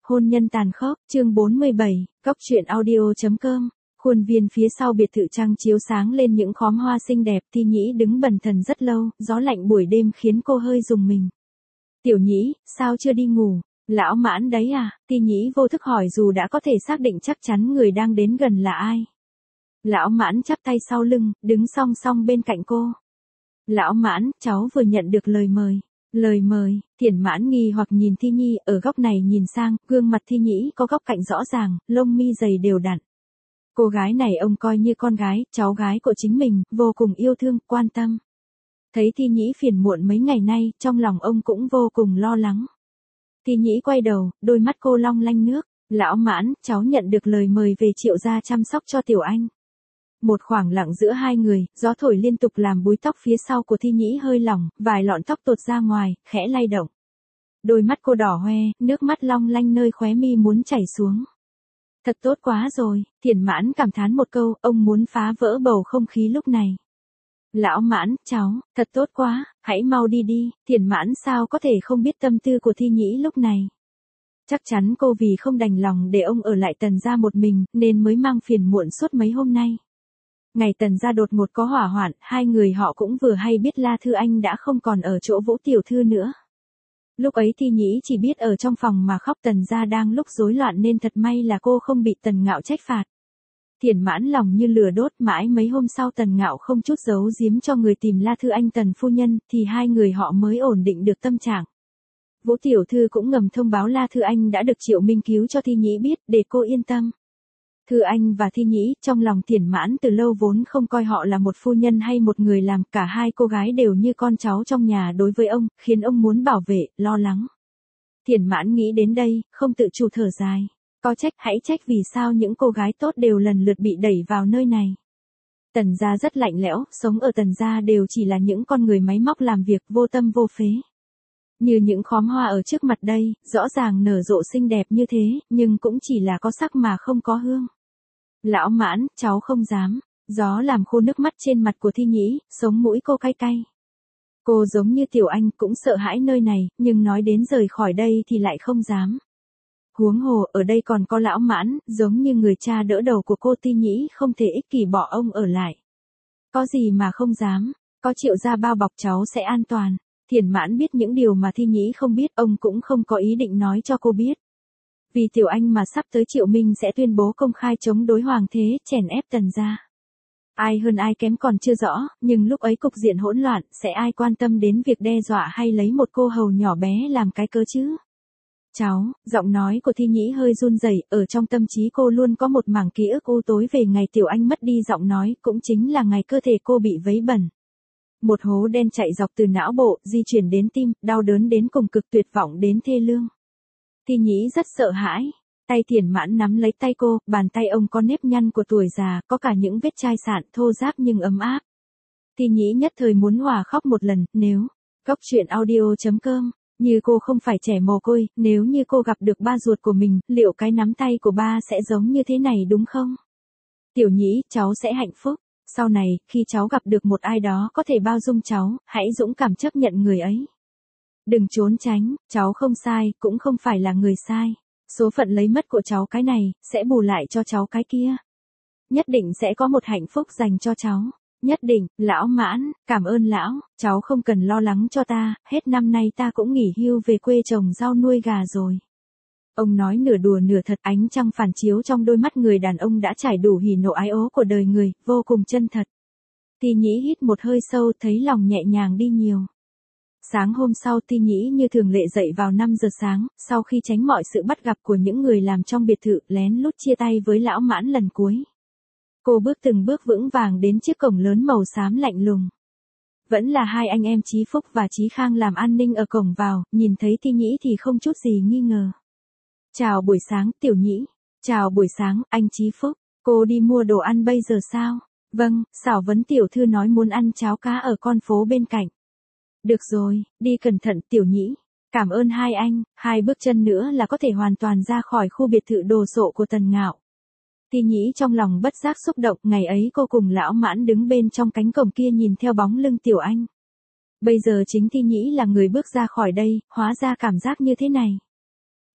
Hôn nhân tàn khốc, chương 47, Cóc truyện audio.com. Khuôn viên phía sau biệt thự trăng chiếu sáng lên những khóm hoa xinh đẹp, Thi Nhĩ đứng bần thần rất lâu, gió lạnh buổi đêm khiến cô hơi rùng mình. Tiểu Nhĩ, sao chưa đi ngủ? Lão Mãn đấy à? Thi Nhĩ vô thức hỏi dù đã có thể xác định chắc chắn người đang đến gần là ai. Lão Mãn chắp tay sau lưng, đứng song song bên cạnh cô. Lão Mãn, cháu vừa nhận được lời mời. Lời mời, Thiển Mãn nghi hoặc nhìn Thi Nhi, ở góc này nhìn sang, gương mặt Thi Nhĩ có góc cạnh rõ ràng, lông mi dày đều đặn. Cô gái này ông coi như con gái, cháu gái của chính mình, vô cùng yêu thương, quan tâm. Thấy Thi Nhĩ phiền muộn mấy ngày nay, trong lòng ông cũng vô cùng lo lắng. Thi Nhĩ quay đầu, đôi mắt cô long lanh nước. Lão Mãn, cháu nhận được lời mời về Triệu gia chăm sóc cho Tiểu Anh. Một khoảng lặng giữa hai người, gió thổi liên tục làm búi tóc phía sau của Thi Nhĩ hơi lỏng, vài lọn tóc tuột ra ngoài, khẽ lay động. Đôi mắt cô đỏ hoe, nước mắt long lanh nơi khóe mi muốn chảy xuống. Thật tốt quá rồi, Thiển Mãn cảm thán một câu, ông muốn phá vỡ bầu không khí lúc này. Lão Mãn, cháu, thật tốt quá, hãy mau đi đi, Thiển Mãn sao có thể không biết tâm tư của Thi Nhĩ lúc này. Chắc chắn cô vì không đành lòng để ông ở lại Tần gia một mình, nên mới mang phiền muộn suốt mấy hôm nay. Ngày Tần gia đột ngột có hỏa hoạn, hai người họ cũng vừa hay biết La Thư Anh đã không còn ở chỗ Vũ tiểu thư nữa. Lúc ấy Thi Nhĩ chỉ biết ở trong phòng mà khóc, Tần gia đang lúc rối loạn nên thật may là cô không bị Tần Ngạo trách phạt. Thiển Mãn lòng như lửa đốt, mãi mấy hôm sau Tần Ngạo không chút giấu giếm cho người tìm La Thư Anh Tần phu nhân, thì hai người họ mới ổn định được tâm trạng. Vũ tiểu thư cũng ngầm thông báo La Thư Anh đã được Triệu Minh cứu cho Thi Nhĩ biết, để cô yên tâm. Thư Anh và Thi Nhĩ, trong lòng Thiển Mãn từ lâu vốn không coi họ là một phu nhân hay một người làm, cả hai cô gái đều như con cháu trong nhà đối với ông, khiến ông muốn bảo vệ, lo lắng. Thiển Mãn nghĩ đến đây, không tự chủ thở dài. Có trách, hãy trách vì sao những cô gái tốt đều lần lượt bị đẩy vào nơi này. Tần gia rất lạnh lẽo, sống ở Tần gia đều chỉ là những con người máy móc làm việc vô tâm vô phế. Như những khóm hoa ở trước mặt đây, rõ ràng nở rộ xinh đẹp như thế, nhưng cũng chỉ là có sắc mà không có hương. Lão Mãn, cháu không dám. Gió làm khô nước mắt trên mặt của Thi Nhĩ, sống mũi cô cay cay. Cô giống như Tiểu Anh cũng sợ hãi nơi này, nhưng nói đến rời khỏi đây thì lại không dám. Huống hồ, ở đây còn có Lão Mãn, giống như người cha đỡ đầu của cô. Thi Nhĩ không thể ích kỷ bỏ ông ở lại. Có gì mà không dám, có Triệu gia bao bọc cháu sẽ an toàn. Thiển Mãn biết những điều mà Thi Nhĩ không biết, ông cũng không có ý định nói cho cô biết. Vì Tiểu Anh mà sắp tới Triệu Minh sẽ tuyên bố công khai chống đối hoàng thế, chèn ép Tần gia. Ai hơn ai kém còn chưa rõ, nhưng lúc ấy cục diện hỗn loạn, sẽ ai quan tâm đến việc đe dọa hay lấy một cô hầu nhỏ bé làm cái cớ chứ? Cháu, giọng nói của Thi Nhĩ hơi run rẩy, ở trong tâm trí cô luôn có một mảng ký ức u tối về ngày Tiểu Anh mất đi giọng nói, cũng chính là ngày cơ thể cô bị vấy bẩn. Một hố đen chạy dọc từ não bộ, di chuyển đến tim, đau đớn đến cùng cực, tuyệt vọng đến thê lương. Thi Nhĩ rất sợ hãi. Tay Thiển Mãn nắm lấy tay cô, bàn tay ông có nếp nhăn của tuổi già, có cả những vết chai sạn, thô ráp nhưng ấm áp. Thi Nhĩ nhất thời muốn hòa khóc một lần, nếu. Cóc truyện audio.com. Như cô không phải trẻ mồ côi, nếu như cô gặp được ba ruột của mình, liệu cái nắm tay của ba sẽ giống như thế này đúng không? Tiểu Nhĩ, cháu sẽ hạnh phúc. Sau này, khi cháu gặp được một ai đó có thể bao dung cháu, hãy dũng cảm chấp nhận người ấy. Đừng trốn tránh, cháu không sai, cũng không phải là người sai. Số phận lấy mất của cháu cái này, sẽ bù lại cho cháu cái kia. Nhất định sẽ có một hạnh phúc dành cho cháu. Nhất định. Lão Mãn, cảm ơn lão, cháu không cần lo lắng cho ta, hết năm nay ta cũng nghỉ hưu về quê trồng rau nuôi gà rồi. Ông nói nửa đùa nửa thật, ánh trăng phản chiếu trong đôi mắt người đàn ông đã trải đủ hỉ nộ ái ố của đời người, vô cùng chân thật. Thi Nhĩ hít một hơi sâu, thấy lòng nhẹ nhàng đi nhiều. Sáng hôm sau Thi Nhĩ như thường lệ dậy vào 5 giờ sáng, sau khi tránh mọi sự bắt gặp của những người làm trong biệt thự, lén lút chia tay với Lão Mãn lần cuối. Cô bước từng bước vững vàng đến chiếc cổng lớn màu xám lạnh lùng. Vẫn là hai anh em Chí Phúc và Chí Khang làm an ninh ở cổng vào, nhìn thấy Thi Nhĩ thì không chút gì nghi ngờ. Chào buổi sáng, Tiểu Nhĩ. Chào buổi sáng, anh Chí Phúc. Cô đi mua đồ ăn bây giờ sao? Vâng, Xảo Vấn tiểu thư nói muốn ăn cháo cá ở con phố bên cạnh. Được rồi, đi cẩn thận Tiểu Nhĩ. Cảm ơn hai anh, 2 bước chân nữa là có thể hoàn toàn ra khỏi khu biệt thự đồ sộ của Tần Ngạo. Thi Nhĩ trong lòng bất giác xúc động, ngày ấy cô cùng Lão Mãn đứng bên trong cánh cổng kia nhìn theo bóng lưng Tiểu Anh. Bây giờ chính Thi Nhĩ là người bước ra khỏi đây, hóa ra cảm giác như thế này.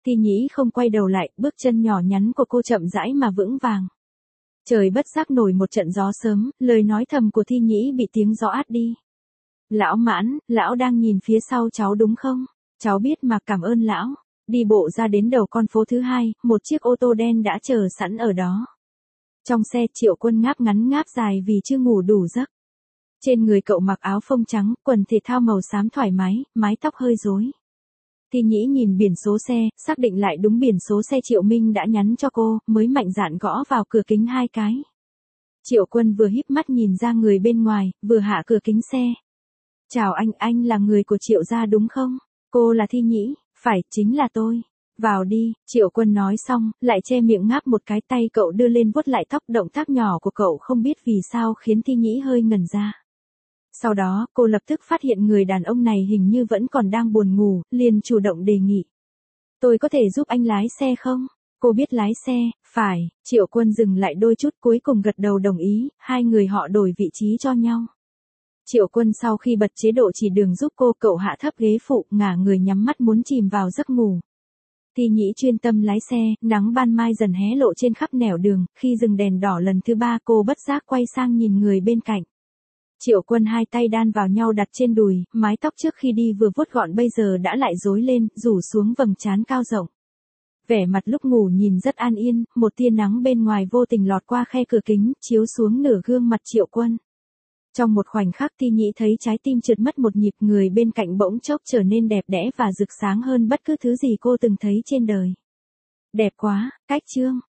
Thi Nhĩ không quay đầu lại, bước chân nhỏ nhắn của cô chậm rãi mà vững vàng. Trời bất giác nổi một trận gió sớm, lời nói thầm của Thi Nhĩ bị tiếng gió át đi. Lão Mãn, lão đang nhìn phía sau cháu đúng không? Cháu biết mà, cảm ơn lão. Đi bộ ra đến đầu con phố thứ hai, một chiếc ô tô đen đã chờ sẵn ở đó. Trong xe Triệu Quân ngáp ngắn ngáp dài vì chưa ngủ đủ giấc. Trên người cậu mặc áo phông trắng, quần thể thao màu xám thoải mái, mái tóc hơi rối. Thi Nhĩ nhìn biển số xe, xác định lại đúng biển số xe Triệu Minh đã nhắn cho cô, mới mạnh dạn gõ vào cửa kính 2 cái. Triệu Quân vừa híp mắt nhìn ra người bên ngoài, vừa hạ cửa kính xe. Chào anh là người của Triệu gia đúng không? Cô là Thi Nhĩ, phải, chính là tôi. Vào đi, Triệu Quân nói xong, lại che miệng ngáp một cái, tay cậu đưa lên vuốt lại tóc, động tác nhỏ của cậu không biết vì sao khiến Thi Nhĩ hơi ngẩn ra. Sau đó, cô lập tức phát hiện người đàn ông này hình như vẫn còn đang buồn ngủ, liền chủ động đề nghị. Tôi có thể giúp anh lái xe không? Cô biết lái xe, phải, Triệu Quân dừng lại đôi chút cuối cùng gật đầu đồng ý, hai người họ đổi vị trí cho nhau. Triệu Quân sau khi bật chế độ chỉ đường giúp cô, cậu hạ thấp ghế phụ, ngả người nhắm mắt muốn chìm vào giấc ngủ. Thi Nhĩ chuyên tâm lái xe, nắng ban mai dần hé lộ trên khắp nẻo đường, khi dừng đèn đỏ lần thứ 3 cô bất giác quay sang nhìn người bên cạnh. Triệu Quân hai tay đan vào nhau đặt trên đùi, mái tóc trước khi đi vừa vuốt gọn bây giờ đã lại rối lên, rủ xuống vầng trán cao rộng. Vẻ mặt lúc ngủ nhìn rất an yên, một tia nắng bên ngoài vô tình lọt qua khe cửa kính, chiếu xuống nửa gương mặt Triệu Quân. Trong một khoảnh khắc Thi Nhĩ thấy trái tim trượt mất một nhịp, người bên cạnh bỗng chốc trở nên đẹp đẽ và rực sáng hơn bất cứ thứ gì cô từng thấy trên đời. Đẹp quá, cách chương.